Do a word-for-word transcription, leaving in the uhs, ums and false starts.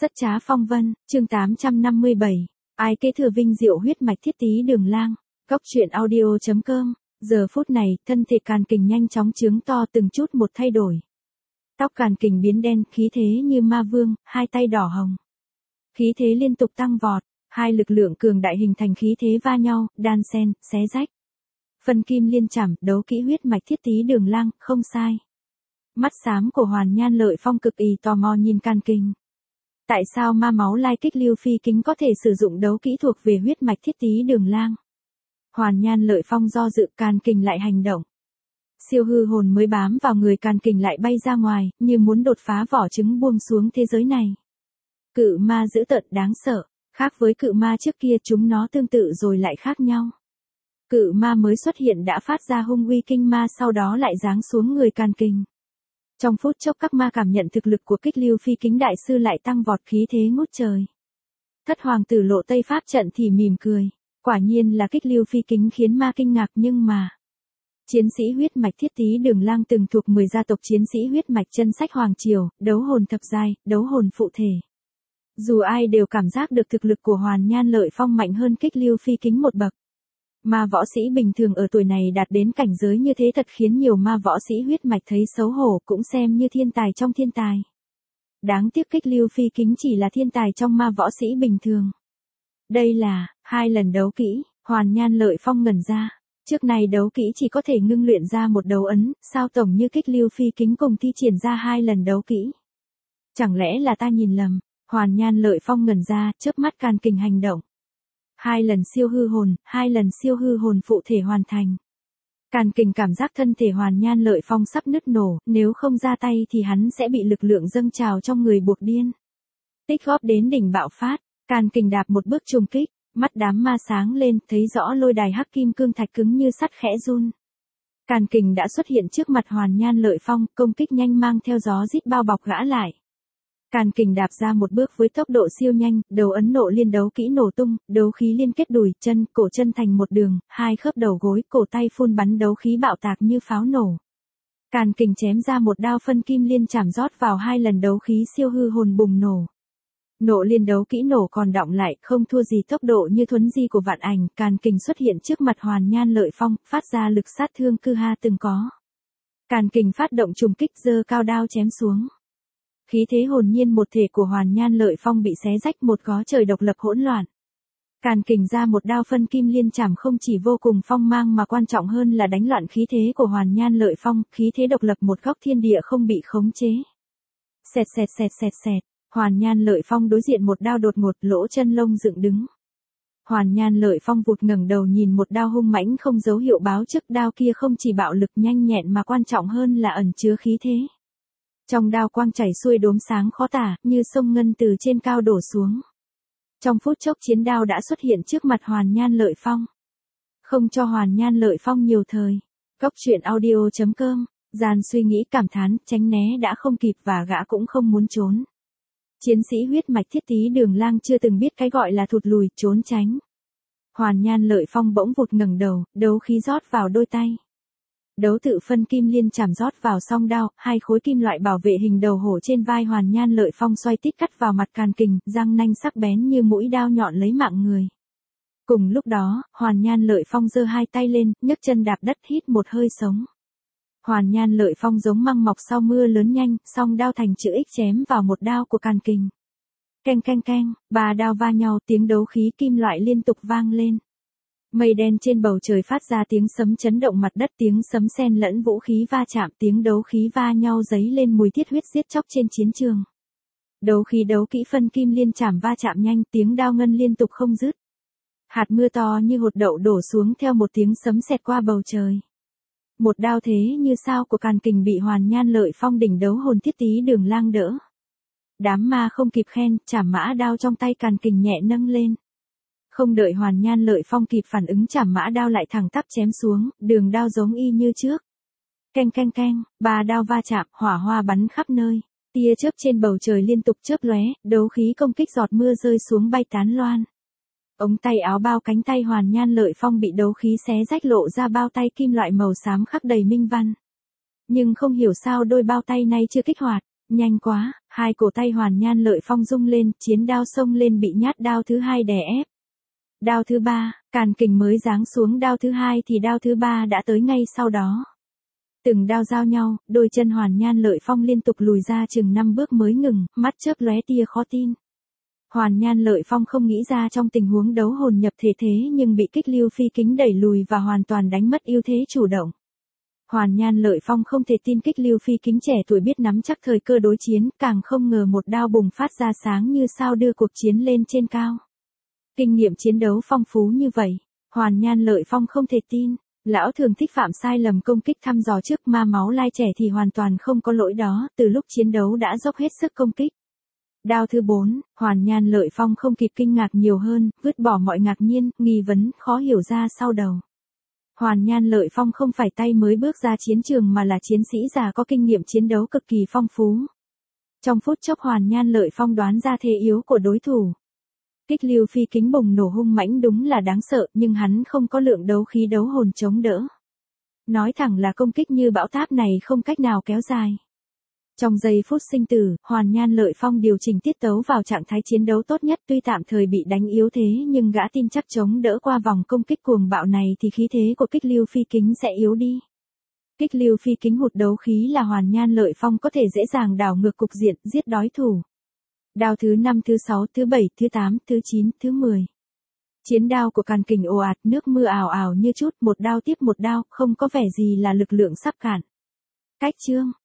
Rất trá phong vân, chương tám trăm năm mươi bảy. Ai kế thừa vinh diệu huyết mạch thiết tí đường lang. Góc truyện audio chấm com. Giờ phút này, thân thể Càn Kình nhanh chóng chướng to từng chút một thay đổi. Tóc Càn Kình biến đen, khí thế như ma vương, hai tay đỏ hồng. Khí thế liên tục tăng vọt, hai lực lượng cường đại hình thành khí thế va nhau, đan xen, xé rách. Phân kim liên chảm, đấu kỹ huyết mạch thiết tí đường lang, không sai. Mắt xám của Hoàn Nhan Lợi Phong cực kỳ tò mò nhìn Càn Kình. Tại sao ma máu lai kích lưu phi kính có thể sử dụng đấu kỹ thuộc về huyết mạch thiết tí đường lang? Hoàn Nhan Lợi Phong do dự, Càn Kình lại hành động. Siêu hư hồn mới bám vào người Càn Kình lại bay ra ngoài, như muốn đột phá vỏ trứng buông xuống thế giới này. Cự ma dữ tợn đáng sợ, khác với cự ma trước kia chúng nó tương tự rồi lại khác nhau. Cự ma mới xuất hiện đã phát ra hung uy kinh ma, sau đó lại giáng xuống người Càn Kình. Trong phút chốc các ma cảm nhận thực lực của kích lưu phi kính đại sư lại tăng vọt, khí thế ngút trời. Thất hoàng tử Lộ Tây Pháp trận thì mỉm cười. Quả nhiên là kích lưu phi kính khiến ma kinh ngạc, nhưng mà... Chiến sĩ huyết mạch thiết tí đường lang từng thuộc mười gia tộc chiến sĩ huyết mạch chân sách hoàng triều, đấu hồn thập giai, đấu hồn phụ thể. Dù ai đều cảm giác được thực lực của Hoàn Nhan Lợi Phong mạnh hơn kích lưu phi kính một bậc. Ma võ sĩ bình thường ở tuổi này đạt đến cảnh giới như thế thật khiến nhiều ma võ sĩ huyết mạch thấy xấu hổ, cũng xem như thiên tài trong thiên tài. Đáng tiếc kích lưu phi kính chỉ là thiên tài trong ma võ sĩ bình thường. Đây là, hai lần đấu kỹ, Hoàn Nhan Lợi Phong ngẩn ra. Trước này đấu kỹ chỉ có thể ngưng luyện ra một đấu ấn, sao tổng như kích lưu phi kính cùng thi triển ra hai lần đấu kỹ? Chẳng lẽ là ta nhìn lầm? Hoàn Nhan Lợi Phong ngẩn ra, chớp mắt Càn Kình hành động. Hai lần siêu hư hồn, hai lần siêu hư hồn phụ thể hoàn thành. Càn Kình cảm giác thân thể Hoàn Nhan Lợi Phong sắp nứt nổ, nếu không ra tay thì hắn sẽ bị lực lượng dâng trào trong người buộc điên. Tích góp đến đỉnh bạo phát, Càn Kình đạp một bước trùng kích, mắt đám ma sáng lên, thấy rõ lôi đài hắc kim cương thạch cứng như sắt khẽ run. Càn Kình đã xuất hiện trước mặt Hoàn Nhan Lợi Phong, công kích nhanh mang theo gió rít bao bọc gã lại. Càn Kình đạp ra một bước với tốc độ siêu nhanh, đầu ấn nộ liên đấu kỹ nổ tung, đấu khí liên kết đùi, chân, cổ chân thành một đường, hai khớp đầu gối, cổ tay phun bắn đấu khí bạo tạc như pháo nổ. Càn Kình chém ra một đao phân kim liên chảm rót vào hai lần đấu khí siêu hư hồn bùng nổ. Nộ liên đấu kỹ nổ còn đọng lại, không thua gì tốc độ như thuấn di của vạn ảnh, Càn Kình xuất hiện trước mặt Hoàn Nhan Lợi Phong, phát ra lực sát thương cư ha từng có. Càn Kình phát động trùng kích, giơ cao đao chém xuống. Khí thế hồn nhiên một thể của Hoàn Nhan Lợi Phong bị xé rách, một gó trời độc lập hỗn loạn. Càn Kình ra một đao phân kim liên chảm không chỉ vô cùng phong mang mà quan trọng hơn là đánh loạn khí thế của Hoàn Nhan Lợi Phong, khí thế độc lập một góc thiên địa không bị khống chế. Xẹt xẹt xẹt xẹt xẹt, Hoàn Nhan Lợi Phong đối diện một đao đột ngột, lỗ chân lông dựng đứng. Hoàn Nhan Lợi Phong vụt ngẩng đầu nhìn một đao hung mãnh không dấu hiệu báo trước, đao kia không chỉ bạo lực nhanh nhẹn mà quan trọng hơn là ẩn chứa khí thế. Trong đao quang chảy xuôi đốm sáng khó tả, như sông ngân từ trên cao đổ xuống. Trong phút chốc chiến đao đã xuất hiện trước mặt Hoàn Nhan Lợi Phong. Không cho Hoàn Nhan Lợi Phong nhiều thời. Góc truyện audio chấm com, Gian suy nghĩ cảm thán, tránh né đã không kịp và gã cũng không muốn trốn. Chiến sĩ huyết mạch thiết tí đường lang chưa từng biết cái gọi là thụt lùi, trốn tránh. Hoàn Nhan Lợi Phong bỗng vụt ngẩng đầu, đấu khí rót vào đôi tay. Đấu tự phân kim liên chảm rót vào song đao, hai khối kim loại bảo vệ hình đầu hổ trên vai Hoàn Nhan Lợi Phong xoay tít cắt vào mặt Càn Kình, răng nanh sắc bén như mũi đao nhọn lấy mạng người. Cùng lúc đó, Hoàn Nhan Lợi Phong giơ hai tay lên, nhấc chân đạp đất hít một hơi sống. Hoàn Nhan Lợi Phong giống măng mọc sau mưa lớn nhanh, song đao thành chữ X chém vào một đao của Càn Kình. Keng keng keng, ba đao va nhau, tiếng đấu khí kim loại liên tục vang lên. Mây đen trên bầu trời phát ra tiếng sấm chấn động mặt đất, tiếng sấm xen lẫn vũ khí va chạm, tiếng đấu khí va nhau dấy lên mùi thiết huyết giết chóc trên chiến trường. Đấu khí đấu kỹ phân kim liên chảm va chạm nhanh, tiếng đao ngân liên tục không dứt. Hạt mưa to như hột đậu đổ xuống theo một tiếng sấm xẹt qua bầu trời. Một đao thế như sao của Càn Kình bị Hoàn Nhan Lợi Phong đỉnh đấu hồn thiết tí đường lang đỡ. Đám ma không kịp khen, chảm mã đao trong tay Càn Kình nhẹ nâng lên. Không đợi Hoàn Nhan Lợi Phong kịp phản ứng, chảm mã đao lại thẳng tắp chém xuống, đường đao giống y như trước. Keng keng keng, ba đao va chạm, hỏa hoa bắn khắp nơi, tia chớp trên bầu trời liên tục chớp lóe, đấu khí công kích giọt mưa rơi xuống bay tán loan. Ống tay áo bao cánh tay Hoàn Nhan Lợi Phong bị đấu khí xé rách, lộ ra bao tay kim loại màu xám khắc đầy minh văn. Nhưng không hiểu sao đôi bao tay này chưa kích hoạt, nhanh quá, Hai cổ tay Hoàn Nhan Lợi Phong rung lên, chiến đao xông lên bị nhát đao thứ hai đè ép. Đao thứ ba, càn kình mới giáng xuống đao thứ hai thì đao thứ ba đã tới ngay sau đó. Từng đao giao nhau, đôi chân Hoàn Nhan Lợi Phong liên tục lùi ra chừng năm bước mới ngừng, mắt chớp lóe tia khó tin. Hoàn Nhan Lợi Phong không nghĩ ra trong tình huống đấu hồn nhập thể thế nhưng bị Kích Lưu Phi Kính đẩy lùi và hoàn toàn đánh mất ưu thế chủ động. Hoàn Nhan Lợi Phong không thể tin Kích Lưu Phi Kính trẻ tuổi biết nắm chắc thời cơ đối chiến, càng không ngờ một đao bùng phát ra sáng như sao đưa cuộc chiến lên trên cao. Kinh nghiệm chiến đấu phong phú như vậy, Hoàn Nhan Lợi Phong không thể tin. Lão thường thích phạm sai lầm công kích thăm dò trước, ma máu lai trẻ thì hoàn toàn không có lỗi đó, từ lúc chiến đấu đã dốc hết sức công kích. Đao thứ bốn, Hoàn Nhan Lợi Phong không kịp kinh ngạc nhiều hơn, vứt bỏ mọi ngạc nhiên, nghi vấn, khó hiểu ra sau đầu. Hoàn Nhan Lợi Phong không phải tay mới bước ra chiến trường mà là chiến sĩ già có kinh nghiệm chiến đấu cực kỳ phong phú. Trong phút chốc Hoàn Nhan Lợi Phong đoán ra thế yếu của đối thủ. Kích Lưu Phi Kính bùng nổ hung mãnh đúng là đáng sợ, nhưng hắn không có lượng đấu khí đấu hồn chống đỡ. Nói thẳng là công kích như bão táp này không cách nào kéo dài. Trong giây phút sinh tử, Hoàn Nhan Lợi Phong điều chỉnh tiết tấu vào trạng thái chiến đấu tốt nhất, tuy tạm thời bị đánh yếu thế nhưng gã tin chắc chống đỡ qua vòng công kích cuồng bạo này thì khí thế của Kích Lưu Phi Kính sẽ yếu đi. Kích Lưu Phi Kính hụt đấu khí là Hoàn Nhan Lợi Phong có thể dễ dàng đảo ngược cục diện, giết đối thủ. Đao thứ năm, thứ sáu, thứ bảy, thứ tám, thứ chín, thứ mười. Chiến đao của càn kình ồ ạt, nước mưa ào ào như chút, một đao tiếp một đao, không có vẻ gì là lực lượng sắp cạn. Cách chương